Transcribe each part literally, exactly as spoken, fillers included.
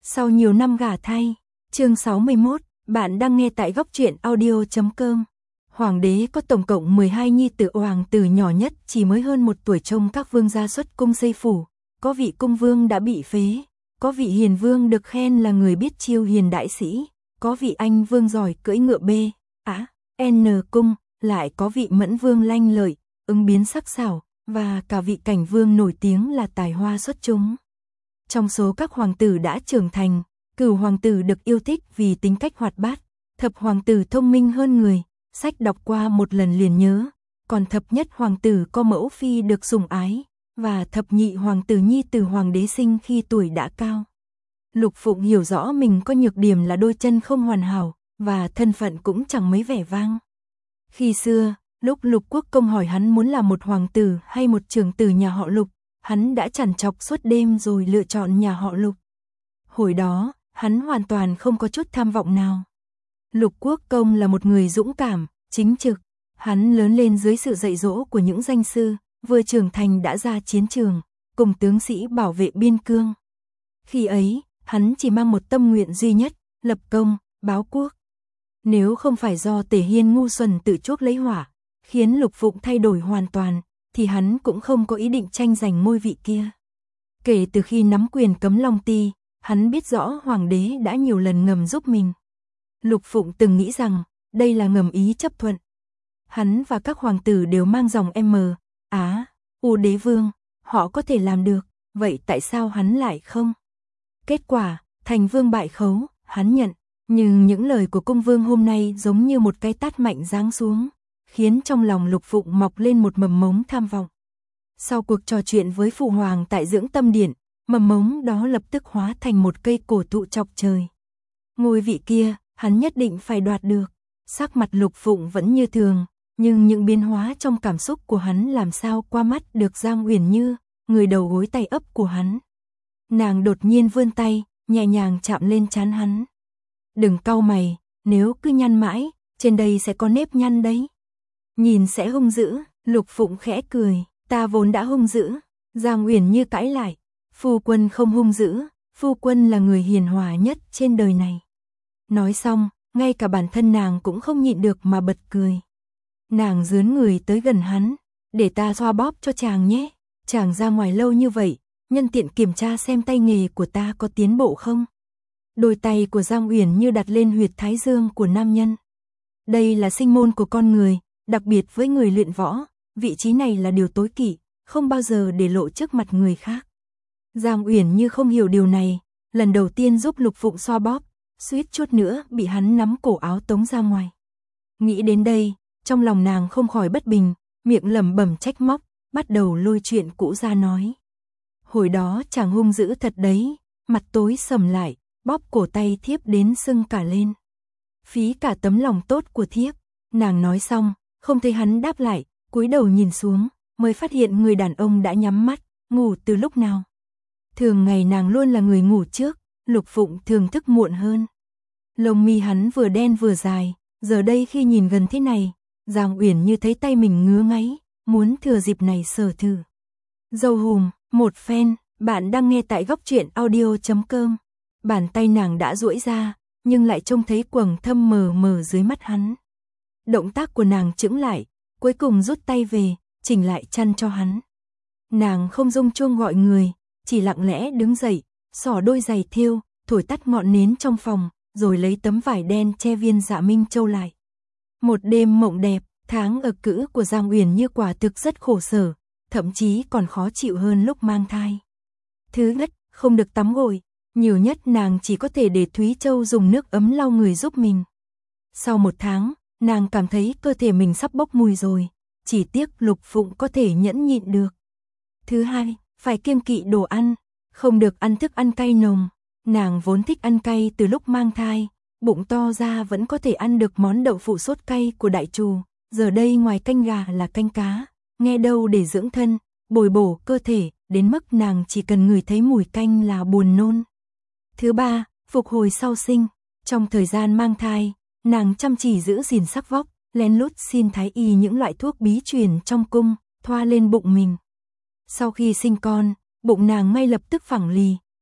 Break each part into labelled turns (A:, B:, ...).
A: Sau nhiều năm gả thay, chương sáu mươi mốt, bạn đang nghe tại góc truyện audio chấm com. Hoàng đế có tổng cộng mười hai nhi tử, hoàng tử nhỏ nhất chỉ mới hơn một tuổi trông các vương gia xuất cung xây phủ, có vị cung vương đã bị phế, có vị hiền vương được khen là người biết chiêu hiền đại sĩ, có vị anh vương giỏi cưỡi ngựa B, á, N cung, lại có vị mẫn vương lanh lợi, ứng biến sắc sảo, và cả vị cảnh vương nổi tiếng là tài hoa xuất chúng. Trong số các hoàng tử đã trưởng thành, Cửu hoàng tử được yêu thích vì tính cách hoạt bát, Thập hoàng tử thông minh hơn người, sách đọc qua một lần liền nhớ, còn Thập nhất hoàng tử có mẫu phi được sủng ái, và Thập nhị hoàng tử nhi tử hoàng đế sinh khi tuổi đã cao. Lục Phụng hiểu rõ mình có nhược điểm là đôi chân không hoàn hảo, và thân phận cũng chẳng mấy vẻ vang. Khi xưa, lúc Lục Quốc công hỏi hắn muốn làm một hoàng tử hay một trưởng tử nhà họ Lục, hắn đã trằn trọc suốt đêm rồi lựa chọn nhà họ Lục. Hồi đó, hắn hoàn toàn không có chút tham vọng nào. Lục Quốc công là một người dũng cảm, chính trực. Hắn lớn lên dưới sự dạy dỗ của những danh sư, vừa trưởng thành đã ra chiến trường, cùng tướng sĩ bảo vệ biên cương. Khi ấy, hắn chỉ mang một tâm nguyện duy nhất, lập công, báo quốc. Nếu không phải do Tề Hiên ngu xuẩn tự chuốc lấy hỏa, khiến Lục Phụng thay đổi hoàn toàn, thì hắn cũng không có ý định tranh giành ngôi vị kia. Kể từ khi nắm quyền Cấm Long Ti, hắn biết rõ hoàng đế đã nhiều lần ngầm giúp mình. Lục Phụng từng nghĩ rằng, đây là ngầm ý chấp thuận. Hắn và các hoàng tử đều mang dòng M, Á, U đế vương, họ có thể làm được, vậy tại sao hắn lại không? Kết quả, thành vương bại khấu, hắn nhận, nhưng những lời của cung vương hôm nay giống như một cái tát mạnh giáng xuống, khiến trong lòng Lục Phụng mọc lên một mầm mống tham vọng. Sau cuộc trò chuyện với phụ hoàng tại Dưỡng Tâm Điện, mầm mống đó lập tức hóa thành một cây cổ thụ chọc trời. Ngôi vị kia, hắn nhất định phải đoạt được. Sắc mặt Lục Phụng vẫn như thường, nhưng những biến hóa trong cảm xúc của hắn làm sao qua mắt được Giang Uyển Như, người đầu gối tay ấp của hắn. Nàng đột nhiên vươn tay, nhẹ nhàng chạm lên trán hắn. Đừng cau mày, nếu cứ nhăn mãi, trên đây sẽ có nếp nhăn đấy. Nhìn sẽ hung dữ, Lục Phụng khẽ cười, ta vốn đã hung dữ. Giang Uyển Như cãi lại, phu quân không hung dữ, phu quân là người hiền hòa nhất trên đời này. Nói xong, ngay cả bản thân nàng cũng không nhịn được mà bật cười. Nàng dướn người tới gần hắn, để ta xoa bóp cho chàng nhé. Chàng ra ngoài lâu như vậy, nhân tiện kiểm tra xem tay nghề của ta có tiến bộ không. Đôi tay của Giang Uyển Như đặt lên huyệt thái dương của nam nhân. Đây là sinh môn của con người, đặc biệt với người luyện võ, vị trí này là điều tối kỵ, không bao giờ để lộ trước mặt người khác. Giang Uyển Như không hiểu điều này, lần đầu tiên giúp Lục Phụng xoa bóp, suýt chút nữa bị hắn nắm cổ áo tống ra ngoài. Nghĩ đến đây, trong lòng nàng không khỏi bất bình, miệng lẩm bẩm trách móc, bắt đầu lôi chuyện cũ ra nói. Hồi đó chàng hung dữ thật đấy, mặt tối sầm lại, bóp cổ tay thiếp đến sưng cả lên. Phí cả tấm lòng tốt của thiếp. Nàng nói xong, không thấy hắn đáp lại, cúi đầu nhìn xuống, mới phát hiện người đàn ông đã nhắm mắt, ngủ từ lúc nào. Thường ngày nàng luôn là người ngủ trước, Lục Phụng thường thức muộn hơn. Lông mi hắn vừa đen vừa dài, giờ đây khi nhìn gần thế này, Giang Uyển Như thấy tay mình ngứa ngáy, muốn thừa dịp này sờ thử. Dâu hùm, một phen, bạn đang nghe tại góc truyện audio chấm com. Bàn tay nàng đã duỗi ra, nhưng lại trông thấy quầng thâm mờ mờ dưới mắt hắn. Động tác của nàng chững lại, cuối cùng rút tay về, chỉnh lại chăn cho hắn. Nàng không rung chuông gọi người, chỉ lặng lẽ đứng dậy, xỏ đôi giày thêu, thổi tắt ngọn nến trong phòng, rồi lấy tấm vải đen che viên Dạ Minh Châu lại. Một đêm mộng đẹp, tháng ở cữ của Giang Uyển Như quả thực rất khổ sở, thậm chí còn khó chịu hơn lúc mang thai. Thứ nhất, không được tắm gội, nhiều nhất nàng chỉ có thể để Thúy Châu dùng nước ấm lau người giúp mình. Sau một tháng, nàng cảm thấy cơ thể mình sắp bốc mùi rồi, chỉ tiếc Lục Phụng có thể nhẫn nhịn được. Thứ hai, phải kiêng kỵ đồ ăn, không được ăn thức ăn cay nồng. Nàng vốn thích ăn cay từ lúc mang thai, bụng to ra vẫn có thể ăn được món đậu phụ sốt cay của đại trù, giờ đây ngoài canh gà là canh cá, nghe đâu để dưỡng thân, bồi bổ cơ thể, đến mức nàng chỉ cần ngửi thấy mùi canh là buồn nôn. Thứ ba, phục hồi sau sinh, trong thời gian mang thai, nàng chăm chỉ giữ gìn sắc vóc, lén lút xin thái y những loại thuốc bí truyền trong cung, thoa lên bụng mình. Sau khi sinh con, bụng nàng ngay lập tức phẳng lì,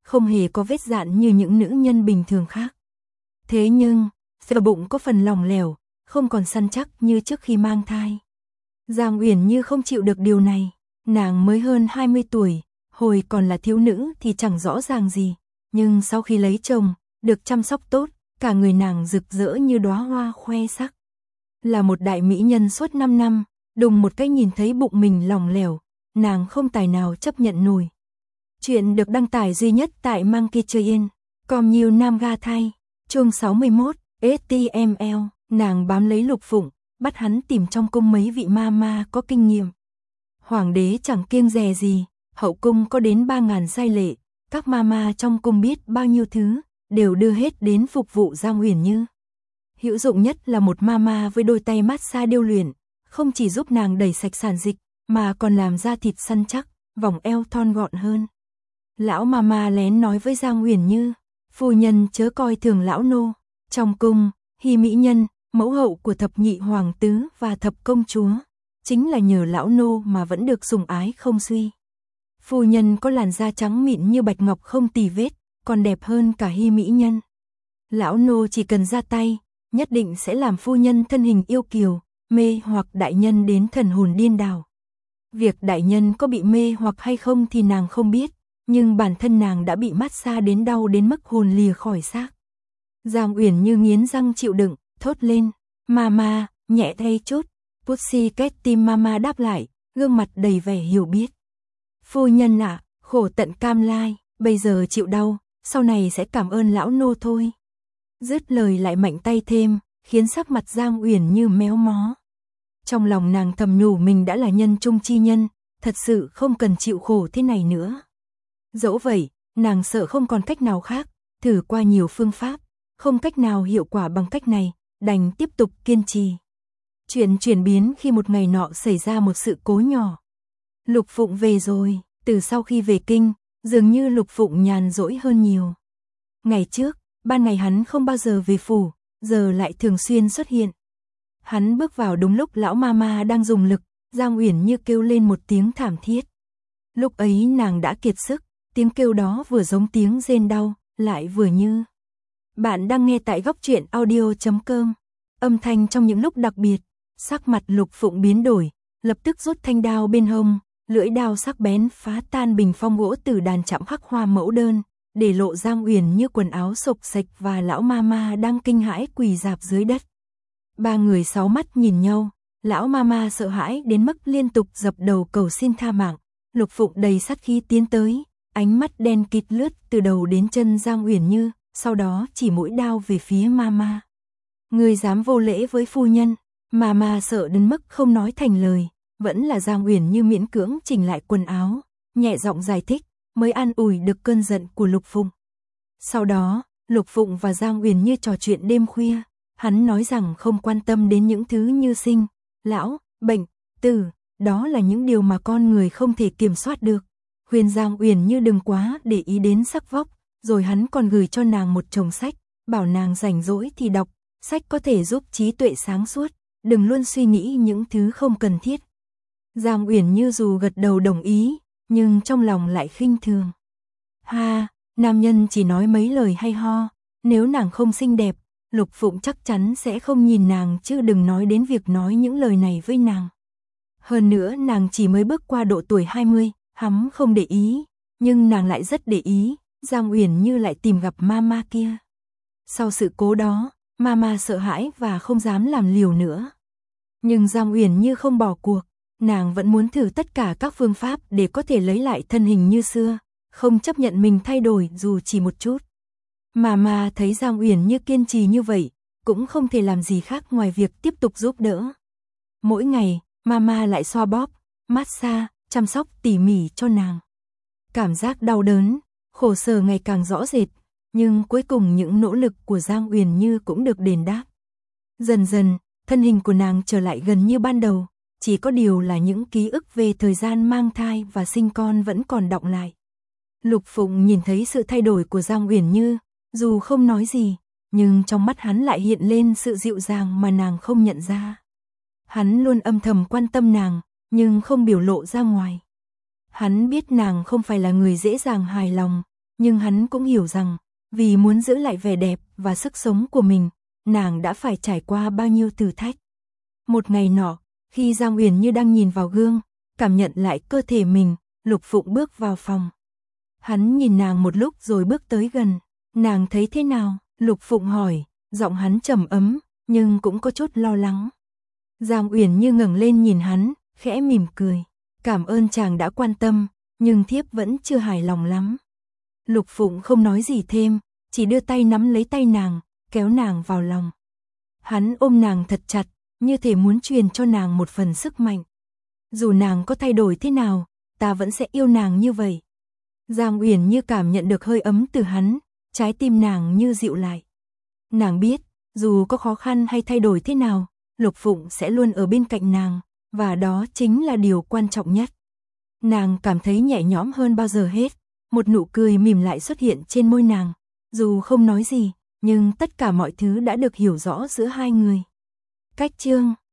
A: không hề có vết dạn như những nữ nhân bình thường khác. Thế nhưng, cơ bụng có phần lỏng lẻo, không còn săn chắc như trước khi mang thai. Giang Uyển Như không chịu được điều này, nàng mới hơn hai mươi tuổi, hồi còn là thiếu nữ thì chẳng rõ ràng gì, nhưng sau khi lấy chồng, được chăm sóc tốt, cả người nàng rực rỡ như đóa hoa khoe sắc. Là một đại mỹ nhân suốt năm năm, đùng một cái nhìn thấy bụng mình lỏng lẻo, nàng không tài nào chấp nhận nổi. Chuyện được đăng tải duy nhất tại Monkey Train, com nhiều nam ga thay, chương sáu mươi mốt, ét tê em lờ, nàng bám lấy Lục Phụng, bắt hắn tìm trong cung mấy vị ma ma có kinh nghiệm. Hoàng đế chẳng kiêng dè gì, hậu cung có đến ba ngàn giai lệ, các ma ma trong cung biết bao nhiêu thứ, đều đưa hết đến phục vụ Giang Uyển Như. Hữu dụng nhất là một ma ma với đôi tay massage điêu luyện, không chỉ giúp nàng đẩy sạch sản dịch, mà còn làm da thịt săn chắc, vòng eo thon gọn hơn. Lão ma ma lén nói với Giang Uyển Như, phu nhân chớ coi thường lão nô, trong cung, Hy mỹ nhân, mẫu hậu của thập nhị hoàng tứ và thập công chúa, chính là nhờ lão nô mà vẫn được sủng ái không suy. Phu nhân có làn da trắng mịn như bạch ngọc không tì vết, còn đẹp hơn cả Hy mỹ nhân. Lão nô chỉ cần ra tay, nhất định sẽ làm phu nhân thân hình yêu kiều, mê hoặc đại nhân đến thần hồn điên đảo. Việc đại nhân có bị mê hoặc hay không thì nàng không biết, nhưng bản thân nàng đã bị massage đến đau đến mức hồn lìa khỏi xác. Giang Uyển Như nghiến răng chịu đựng, thốt lên, mama, nhẹ thay chút. Pussycat Team Mama đáp lại, gương mặt đầy vẻ hiểu biết. Phu nhân ạ, à, khổ tận cam lai, bây giờ chịu đau, sau này sẽ cảm ơn lão nô thôi. Dứt lời lại mạnh tay thêm, khiến sắc mặt Giang Uyển Như méo mó. Trong lòng nàng thầm nhủ mình đã là nhân trung chi nhân, thật sự không cần chịu khổ thế này nữa. Dẫu vậy, nàng sợ không còn cách nào khác, thử qua nhiều phương pháp, không cách nào hiệu quả bằng cách này, đành tiếp tục kiên trì. Chuyện chuyển biến khi một ngày nọ xảy ra một sự cố nhỏ. Lục Phụng về rồi, từ sau khi về kinh, dường như Lục Phụng nhàn rỗi hơn nhiều. Ngày trước, ban ngày hắn không bao giờ về phủ, giờ lại thường xuyên xuất hiện. Hắn bước vào đúng lúc lão mama đang dùng lực, Giang Uyển Như kêu lên một tiếng thảm thiết. Lúc ấy nàng đã kiệt sức, tiếng kêu đó vừa giống tiếng rên đau, lại vừa như. Bạn đang nghe tại góc truyện audio chấm com. Âm thanh trong những lúc đặc biệt, sắc mặt Lục Phụng biến đổi, lập tức rút thanh đao bên hông, lưỡi đao sắc bén phá tan bình phong gỗ từ đàn chạm khắc hoa mẫu đơn, để lộ Giang Uyển Như quần áo xộc xệch và lão mama đang kinh hãi quỳ rạp dưới đất. Ba người sáu mắt nhìn nhau, lão mama sợ hãi đến mức liên tục dập đầu cầu xin tha mạng. Lục Phụng đầy sát khí tiến tới, ánh mắt đen kịt lướt từ đầu đến chân Giang Uyển Như, sau đó chỉ mũi đao về phía mama. Người dám vô lễ với phu nhân. Mama sợ đến mức không nói thành lời, vẫn là Giang Uyển Như miễn cưỡng chỉnh lại quần áo, nhẹ giọng giải thích, mới an ủi được cơn giận của Lục Phụng. Sau đó, Lục Phụng và Giang Uyển Như trò chuyện đêm khuya, hắn nói rằng không quan tâm đến những thứ như sinh, lão, bệnh, tử, đó là những điều mà con người không thể kiểm soát được. Khuyên Giang Uyển Như đừng quá để ý đến sắc vóc, rồi hắn còn gửi cho nàng một chồng sách, bảo nàng rảnh rỗi thì đọc, sách có thể giúp trí tuệ sáng suốt, đừng luôn suy nghĩ những thứ không cần thiết. Giang Uyển Như dù gật đầu đồng ý, nhưng trong lòng lại khinh thường. Ha, nam nhân chỉ nói mấy lời hay ho, nếu nàng không xinh đẹp, Lục Phụng chắc chắn sẽ không nhìn nàng chứ đừng nói đến việc nói những lời này với nàng. Hơn nữa nàng chỉ mới bước qua độ tuổi hai mươi, hắn không để ý, nhưng nàng lại rất để ý, Giang Uyển Như lại tìm gặp mama kia. Sau sự cố đó, mama sợ hãi và không dám làm liều nữa. Nhưng Giang Uyển Như không bỏ cuộc, nàng vẫn muốn thử tất cả các phương pháp để có thể lấy lại thân hình như xưa, không chấp nhận mình thay đổi dù chỉ một chút. Mama thấy Giang Uyển Như kiên trì như vậy, cũng không thể làm gì khác ngoài việc tiếp tục giúp đỡ. Mỗi ngày, mama lại xoa bóp, massage, chăm sóc tỉ mỉ cho nàng. Cảm giác đau đớn, khổ sở ngày càng rõ rệt, nhưng cuối cùng những nỗ lực của Giang Uyển Như cũng được đền đáp. Dần dần, thân hình của nàng trở lại gần như ban đầu, chỉ có điều là những ký ức về thời gian mang thai và sinh con vẫn còn đọng lại. Lục Phụng nhìn thấy sự thay đổi của Giang Uyển Như, dù không nói gì, nhưng trong mắt hắn lại hiện lên sự dịu dàng mà nàng không nhận ra. Hắn luôn âm thầm quan tâm nàng, nhưng không biểu lộ ra ngoài. Hắn biết nàng không phải là người dễ dàng hài lòng, nhưng hắn cũng hiểu rằng, vì muốn giữ lại vẻ đẹp và sức sống của mình, nàng đã phải trải qua bao nhiêu thử thách. Một ngày nọ, khi Giang Uyển Như đang nhìn vào gương, cảm nhận lại cơ thể mình, Lục Phụng bước vào phòng. Hắn nhìn nàng một lúc rồi bước tới gần. Nàng thấy thế nào? Lục Phụng hỏi, giọng hắn trầm ấm, nhưng cũng có chút lo lắng. Giang Uyển Như ngẩng lên nhìn hắn, khẽ mỉm cười. Cảm ơn chàng đã quan tâm, nhưng thiếp vẫn chưa hài lòng lắm. Lục Phụng không nói gì thêm, chỉ đưa tay nắm lấy tay nàng, kéo nàng vào lòng. Hắn ôm nàng thật chặt, như thể muốn truyền cho nàng một phần sức mạnh. Dù nàng có thay đổi thế nào, ta vẫn sẽ yêu nàng như vậy. Giang Uyển Như cảm nhận được hơi ấm từ hắn, trái tim nàng như dịu lại. Nàng biết, dù có khó khăn hay thay đổi thế nào, Lục Phụng sẽ luôn ở bên cạnh nàng, và đó chính là điều quan trọng nhất. Nàng cảm thấy nhẹ nhõm hơn bao giờ hết, một nụ cười mỉm lại xuất hiện trên môi nàng. Dù không nói gì, nhưng tất cả mọi thứ đã được hiểu rõ giữa hai người. Cách chương